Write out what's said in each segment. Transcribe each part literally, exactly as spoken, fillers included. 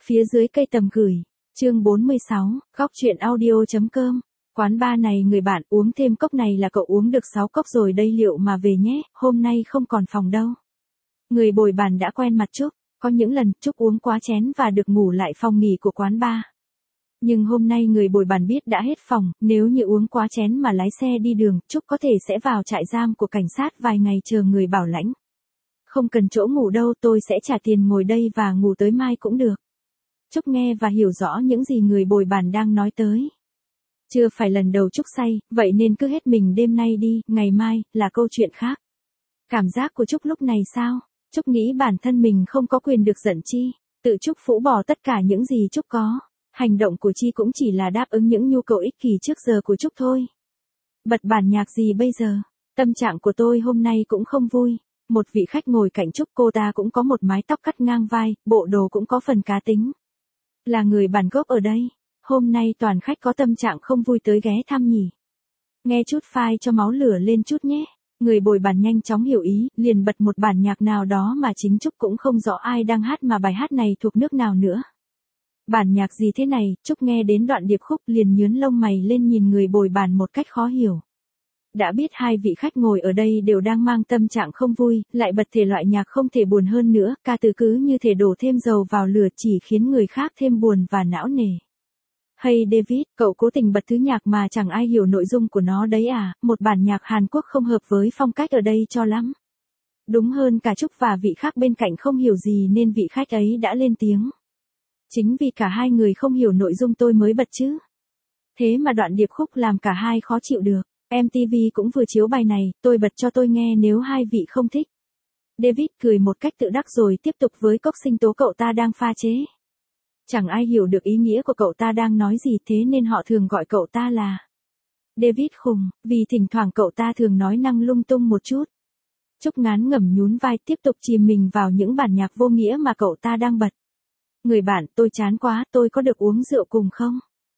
Phía dưới cây tầm gửi, chương bốn mươi sáu, góc chuyện audio.com. Quán bar này người bạn uống thêm cốc này là cậu uống được sáu cốc rồi đây liệu mà về nhé, hôm nay không còn phòng đâu. Người bồi bàn đã quen mặt Trúc, có những lần Trúc uống quá chén và được ngủ lại phòng nghỉ của quán bar. Nhưng hôm nay người bồi bàn biết đã hết phòng, nếu như uống quá chén mà lái xe đi đường, Trúc có thể sẽ vào trại giam của cảnh sát vài ngày chờ người bảo lãnh. Không cần chỗ ngủ đâu, tôi sẽ trả tiền ngồi đây và ngủ tới mai cũng được. Trúc nghe và hiểu rõ những gì người bồi bàn đang nói tới. Chưa phải lần đầu Trúc say, vậy nên cứ hết mình đêm nay đi, ngày mai, là câu chuyện khác. Cảm giác của Trúc lúc này sao? Trúc nghĩ bản thân mình không có quyền được giận Chi, tự Trúc phũ bỏ tất cả những gì Trúc có. Hành động của Chi cũng chỉ là đáp ứng những nhu cầu ích kỷ trước giờ của Trúc thôi. Bật bản nhạc gì bây giờ? Tâm trạng của tôi hôm nay cũng không vui. Một vị khách ngồi cạnh Trúc, cô ta cũng có một mái tóc cắt ngang vai, bộ đồ cũng có phần cá tính. Là người bản gốc ở đây. Hôm nay toàn khách có tâm trạng không vui tới ghé thăm nhỉ. Nghe chút phai cho máu lửa lên chút nhé. Người bồi bàn nhanh chóng hiểu ý, liền bật một bản nhạc nào đó mà chính Trúc cũng không rõ ai đang hát mà bài hát này thuộc nước nào nữa. Bản nhạc gì thế này? Trúc nghe đến đoạn điệp khúc liền nhướng lông mày lên nhìn người bồi bàn một cách khó hiểu. Đã biết hai vị khách ngồi ở đây đều đang mang tâm trạng không vui, lại bật thể loại nhạc không thể buồn hơn nữa, ca từ cứ như thể đổ thêm dầu vào lửa chỉ khiến người khác thêm buồn và não nề. Hey David, cậu cố tình bật thứ nhạc mà chẳng ai hiểu nội dung của nó đấy à, một bản nhạc Hàn Quốc không hợp với phong cách ở đây cho lắm. Đúng hơn cả Trúc và vị khác bên cạnh không hiểu gì nên vị khách ấy đã lên tiếng. Chính vì cả hai người không hiểu nội dung tôi mới bật chứ. Thế mà đoạn điệp khúc làm cả hai khó chịu được. em tê vê cũng vừa chiếu bài này, tôi bật cho tôi nghe nếu hai vị không thích. David cười một cách tự đắc rồi tiếp tục với cốc sinh tố cậu ta đang pha chế. Chẳng ai hiểu được ý nghĩa của cậu ta đang nói gì thế nên họ thường gọi cậu ta là David khùng, vì thỉnh thoảng cậu ta thường nói năng lung tung một chút. Trúc ngán ngẩm nhún vai tiếp tục chìm mình vào những bản nhạc vô nghĩa mà cậu ta đang bật. Người bạn, tôi chán quá, tôi có được uống rượu cùng không?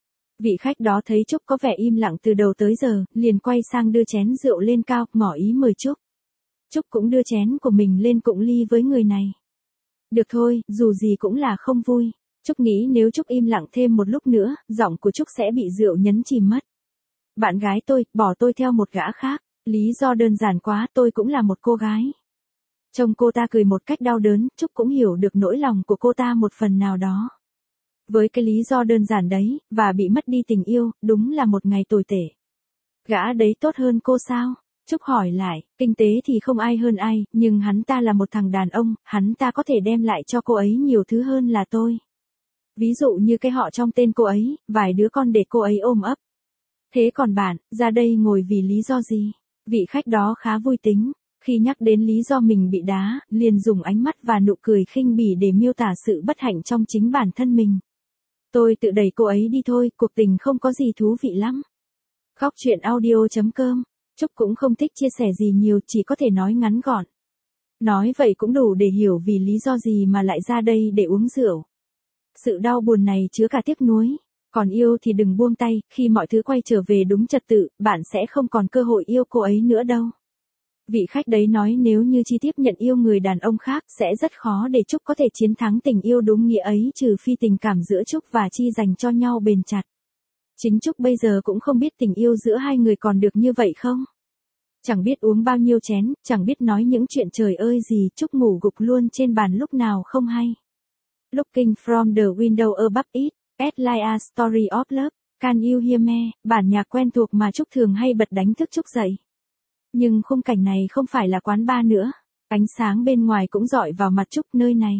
Vị khách đó thấy Trúc có vẻ im lặng từ đầu tới giờ, liền quay sang đưa chén rượu lên cao, ngỏ ý mời Trúc. Trúc cũng đưa chén của mình lên cụng ly với người này. Được thôi, dù gì cũng là không vui. Trúc nghĩ nếu Trúc im lặng thêm một lúc nữa, giọng của Trúc sẽ bị rượu nhấn chìm mất. Bạn gái tôi, bỏ tôi theo một gã khác. Lý do đơn giản quá, tôi cũng là một cô gái. Trông cô ta cười một cách đau đớn, Trúc cũng hiểu được nỗi lòng của cô ta một phần nào đó. Với cái lý do đơn giản đấy, và bị mất đi tình yêu, đúng là một ngày tồi tệ. Gã đấy tốt hơn cô sao? Trúc hỏi lại, kinh tế thì không ai hơn ai, nhưng hắn ta là một thằng đàn ông, hắn ta có thể đem lại cho cô ấy nhiều thứ hơn là tôi. Ví dụ như cái họ trong tên cô ấy, vài đứa con để cô ấy ôm ấp. Thế còn bạn, ra đây ngồi vì lý do gì? Vị khách đó khá vui tính. Khi nhắc đến lý do mình bị đá, liền dùng ánh mắt và nụ cười khinh bỉ để miêu tả sự bất hạnh trong chính bản thân mình. Tôi tự đẩy cô ấy đi thôi, cuộc tình không có gì thú vị lắm. Góc chuyện audio.com. Trúc cũng không thích chia sẻ gì nhiều, chỉ có thể nói ngắn gọn. Nói vậy cũng đủ để hiểu vì lý do gì mà lại ra đây để uống rượu. Sự đau buồn này chứa cả tiếc nuối. Còn yêu thì đừng buông tay, khi mọi thứ quay trở về đúng trật tự, bạn sẽ không còn cơ hội yêu cô ấy nữa đâu. Vị khách đấy nói nếu như Chi tiếp nhận yêu người đàn ông khác sẽ rất khó để Trúc có thể chiến thắng tình yêu đúng nghĩa ấy trừ phi tình cảm giữa Trúc và Chi dành cho nhau bền chặt. Chính Trúc bây giờ cũng không biết tình yêu giữa hai người còn được như vậy không. Chẳng biết uống bao nhiêu chén, chẳng biết nói những chuyện trời ơi gì, Trúc ngủ gục luôn trên bàn lúc nào không hay. Looking from the window above it, as like a story of love, can you hear me, bản nhạc quen thuộc mà Trúc thường hay bật đánh thức Trúc dậy. Nhưng khung cảnh này không phải là quán bar nữa, ánh sáng bên ngoài cũng dọi vào mặt Trúc nơi này.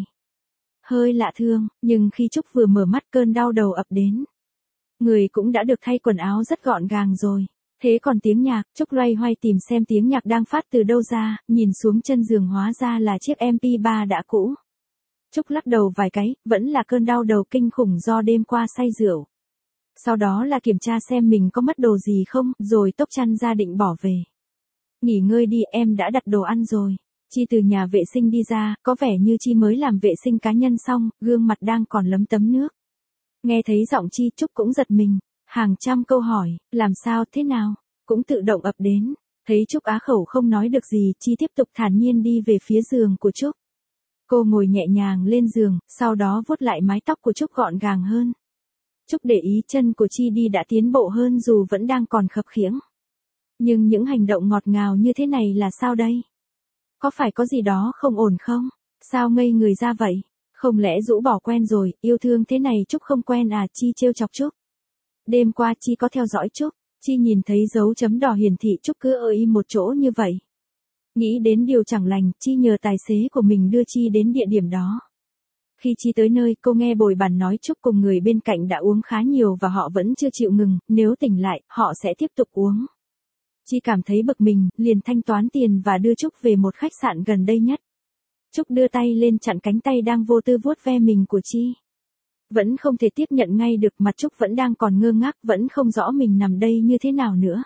Hơi lạ thường, nhưng khi Trúc vừa mở mắt cơn đau đầu ập đến. Người cũng đã được thay quần áo rất gọn gàng rồi. Thế còn tiếng nhạc, Trúc loay hoay tìm xem tiếng nhạc đang phát từ đâu ra, nhìn xuống chân giường hóa ra là chiếc em pê ba đã cũ. Trúc lắc đầu vài cái, vẫn là cơn đau đầu kinh khủng do đêm qua say rượu. Sau đó là kiểm tra xem mình có mất đồ gì không, rồi tốc chăn ra định bỏ về. Nghỉ ngơi đi, em đã đặt đồ ăn rồi. Chi từ nhà vệ sinh đi ra, có vẻ như Chi mới làm vệ sinh cá nhân xong, gương mặt đang còn lấm tấm nước. Nghe thấy giọng Chi, Trúc cũng giật mình. Hàng trăm câu hỏi, làm sao thế nào, cũng tự động ập đến. Thấy Trúc á khẩu không nói được gì, Chi tiếp tục thản nhiên đi về phía giường của Trúc. Cô ngồi nhẹ nhàng lên giường, sau đó vuốt lại mái tóc của Trúc gọn gàng hơn. Trúc để ý chân của Chi đi đã tiến bộ hơn dù vẫn đang còn khập khiễng. Nhưng những hành động ngọt ngào như thế này là sao đây? Có phải có gì đó không ổn không? Sao ngây người ra vậy? Không lẽ rũ bỏ quen rồi, yêu thương thế này Trúc không quen à? Chi trêu chọc Trúc. Đêm qua Chi có theo dõi Trúc, Chi nhìn thấy dấu chấm đỏ hiển thị Trúc cứ ở im một chỗ như vậy. Nghĩ đến điều chẳng lành, Chi nhờ tài xế của mình đưa Chi đến địa điểm đó. Khi Chi tới nơi, cô nghe bồi bàn nói Trúc cùng người bên cạnh đã uống khá nhiều và họ vẫn chưa chịu ngừng, nếu tỉnh lại, họ sẽ tiếp tục uống. Chi cảm thấy bực mình, liền thanh toán tiền và đưa Trúc về một khách sạn gần đây nhất. Trúc đưa tay lên chặn cánh tay đang vô tư vuốt ve mình của Chi. Vẫn không thể tiếp nhận ngay được, mặt Trúc vẫn đang còn ngơ ngác, vẫn không rõ mình nằm đây như thế nào nữa.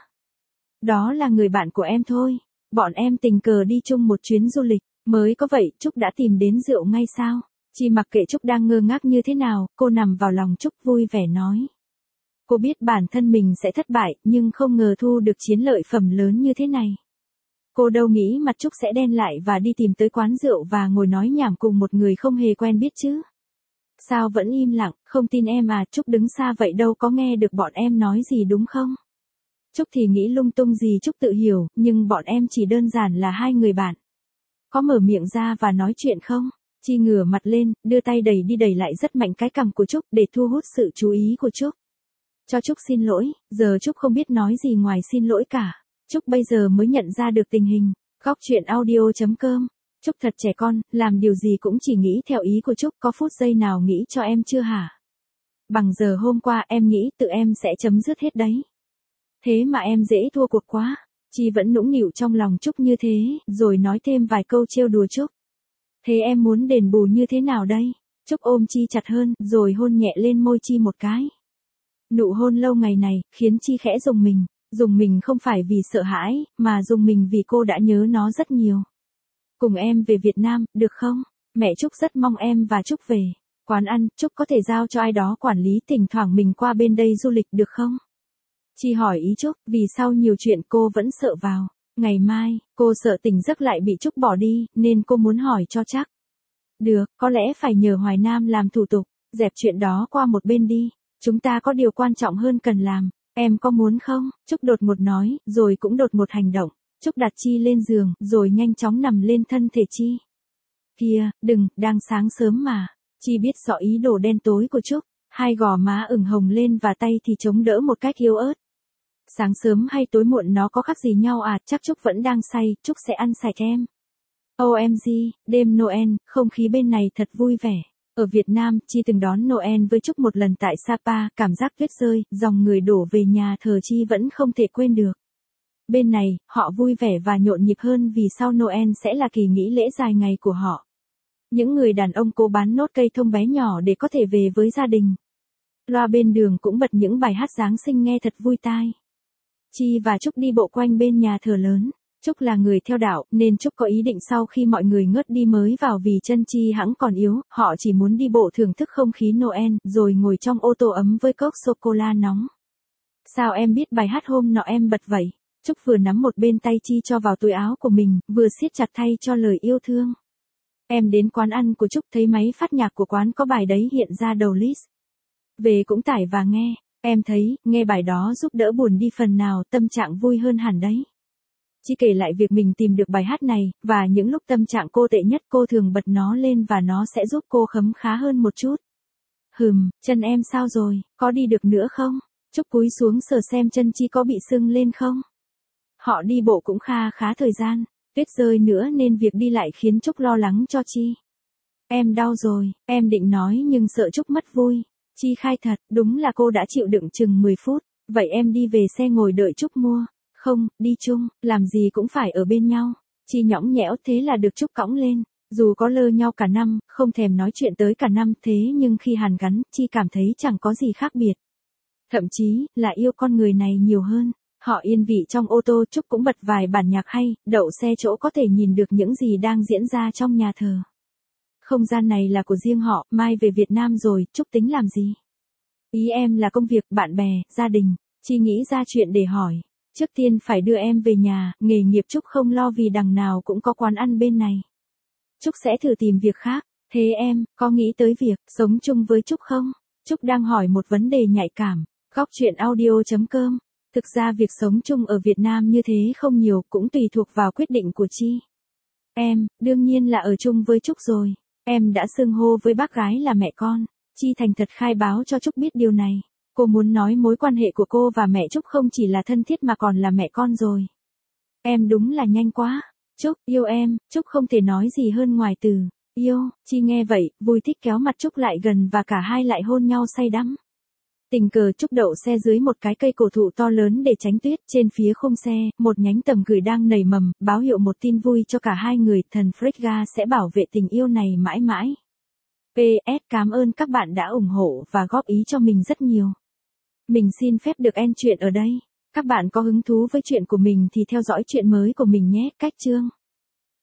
Đó là người bạn của em thôi. Bọn em tình cờ đi chung một chuyến du lịch, mới có vậy, Trúc đã tìm đến rượu ngay sao? Chi mặc kệ Trúc đang ngơ ngác như thế nào, cô nằm vào lòng Trúc vui vẻ nói. Cô biết bản thân mình sẽ thất bại, nhưng không ngờ thu được chiến lợi phẩm lớn như thế này. Cô đâu nghĩ mặt Trúc sẽ đen lại và đi tìm tới quán rượu và ngồi nói nhảm cùng một người không hề quen biết chứ. Sao vẫn im lặng, không tin em à? Trúc đứng xa vậy đâu có nghe được bọn em nói gì đúng không? Trúc thì nghĩ lung tung gì Trúc tự hiểu, nhưng bọn em chỉ đơn giản là hai người bạn. Có mở miệng ra và nói chuyện không? Chi ngửa mặt lên, đưa tay đẩy đi đẩy lại rất mạnh cái cằm của Trúc để thu hút sự chú ý của Trúc. Cho Trúc xin lỗi, giờ Trúc không biết nói gì ngoài xin lỗi cả. Trúc bây giờ mới nhận ra được tình hình. Góc chuyện audio chấm com. Trúc thật trẻ con, làm điều gì cũng chỉ nghĩ theo ý của Trúc, có phút giây nào nghĩ cho em chưa hả? Bằng giờ hôm qua em nghĩ tự em sẽ chấm dứt hết đấy. Thế mà em dễ thua cuộc quá. Chi vẫn nũng nịu trong lòng Trúc như thế, rồi nói thêm vài câu trêu đùa Trúc. Thế em muốn đền bù như thế nào đây? Trúc ôm Chi chặt hơn, rồi hôn nhẹ lên môi Chi một cái. Nụ hôn lâu ngày này, khiến Chi khẽ rùng mình. Dùng mình không phải vì sợ hãi, mà dùng mình vì cô đã nhớ nó rất nhiều. Cùng em về Việt Nam, được không? Mẹ Trúc rất mong em và Trúc về. Quán ăn, Trúc có thể giao cho ai đó quản lý, thỉnh thoảng mình qua bên đây du lịch được không? Chi hỏi ý Trúc, vì sau nhiều chuyện cô vẫn sợ vào. Ngày mai, cô sợ tỉnh giấc lại bị Trúc bỏ đi, nên cô muốn hỏi cho chắc. Được, có lẽ phải nhờ Hoài Nam làm thủ tục, dẹp chuyện đó qua một bên đi. Chúng ta có điều quan trọng hơn cần làm. Em có muốn không? Trúc đột ngột nói, rồi cũng đột ngột hành động. Trúc đặt Chi lên giường, rồi nhanh chóng nằm lên thân thể Chi. Kìa, đừng, đang sáng sớm mà. Chi biết rõ ý đồ đen tối của Trúc. Hai gò má ửng hồng lên và tay thì chống đỡ một cách yếu ớt. Sáng sớm hay tối muộn nó có khác gì nhau à? Chắc Trúc vẫn đang say, Trúc sẽ ăn sạch em. ô em giê, đêm Noel, không khí bên này thật vui vẻ. Ở Việt Nam, Chi từng đón Noel với Trúc một lần tại Sapa, cảm giác tuyết rơi, dòng người đổ về nhà thờ Chi vẫn không thể quên được. Bên này, họ vui vẻ và nhộn nhịp hơn vì sau Noel sẽ là kỳ nghỉ lễ dài ngày của họ. Những người đàn ông cố bán nốt cây thông bé nhỏ để có thể về với gia đình. Loa bên đường cũng bật những bài hát Giáng sinh nghe thật vui tai. Chi và Trúc đi bộ quanh bên nhà thờ lớn. Trúc là người theo đạo, nên Trúc có ý định sau khi mọi người ngớt đi mới vào vì chân Chi hẵng còn yếu, họ chỉ muốn đi bộ thưởng thức không khí Noel, rồi ngồi trong ô tô ấm với cốc sô-cô-la nóng. Sao em biết bài hát hôm nọ em bật vậy? Trúc vừa nắm một bên tay Chi cho vào túi áo của mình, vừa siết chặt thay cho lời yêu thương. Em đến quán ăn của Trúc thấy máy phát nhạc của quán có bài đấy hiện ra đầu list. Về cũng tải và nghe, em thấy, nghe bài đó giúp đỡ buồn đi phần nào, tâm trạng vui hơn hẳn đấy. Chi kể lại việc mình tìm được bài hát này, và những lúc tâm trạng cô tệ nhất cô thường bật nó lên và nó sẽ giúp cô khấm khá hơn một chút. Hừm, chân em sao rồi, có đi được nữa không? Trúc cúi xuống sờ xem chân Chi có bị sưng lên không? Họ đi bộ cũng kha khá thời gian, tuyết rơi nữa nên việc đi lại khiến Trúc lo lắng cho Chi. Em đau rồi, em định nói nhưng sợ Trúc mất vui. Chi khai thật, đúng là cô đã chịu đựng chừng mười phút, vậy em đi về xe ngồi đợi Trúc mua. Không, đi chung, làm gì cũng phải ở bên nhau. Chi nhõng nhẽo thế là được Trúc cõng lên. Dù có lơ nhau cả năm, không thèm nói chuyện tới cả năm thế nhưng khi hàn gắn, Chi cảm thấy chẳng có gì khác biệt. Thậm chí, là yêu con người này nhiều hơn. Họ yên vị trong ô tô, Trúc cũng bật vài bản nhạc hay, đậu xe chỗ có thể nhìn được những gì đang diễn ra trong nhà thờ. Không gian này là của riêng họ, mai về Việt Nam rồi, Trúc tính làm gì? Ý em là công việc, bạn bè, gia đình. Chi nghĩ ra chuyện để hỏi. Trước tiên phải đưa em về nhà, nghề nghiệp Trúc không lo vì đằng nào cũng có quán ăn bên này. Trúc sẽ thử tìm việc khác. Thế em, có nghĩ tới việc sống chung với Trúc không? Trúc đang hỏi một vấn đề nhạy cảm. Góc chuyện audio.com. Thực ra việc sống chung ở Việt Nam như thế không nhiều, cũng tùy thuộc vào quyết định của Chi. Em, đương nhiên là ở chung với Trúc rồi. Em đã xưng hô với bác gái là mẹ con. Chi thành thật khai báo cho Trúc biết điều này. Cô muốn nói mối quan hệ của cô và mẹ Trúc không chỉ là thân thiết mà còn là mẹ con rồi. Em đúng là nhanh quá. Trúc, yêu em. Trúc không thể nói gì hơn ngoài từ yêu. Chi nghe vậy, vui thích kéo mặt Trúc lại gần và cả hai lại hôn nhau say đắm. Tình cờ Trúc đậu xe dưới một cái cây cổ thụ to lớn để tránh tuyết. Trên phía khung xe, một nhánh tầm gửi đang nảy mầm, báo hiệu một tin vui cho cả hai người. Thần Frigga sẽ bảo vệ tình yêu này mãi mãi. pê ét Cảm ơn các bạn đã ủng hộ và góp ý cho mình rất nhiều. Mình xin phép được end chuyện ở đây. Các bạn có hứng thú với chuyện của mình thì theo dõi chuyện mới của mình nhé. Cách chương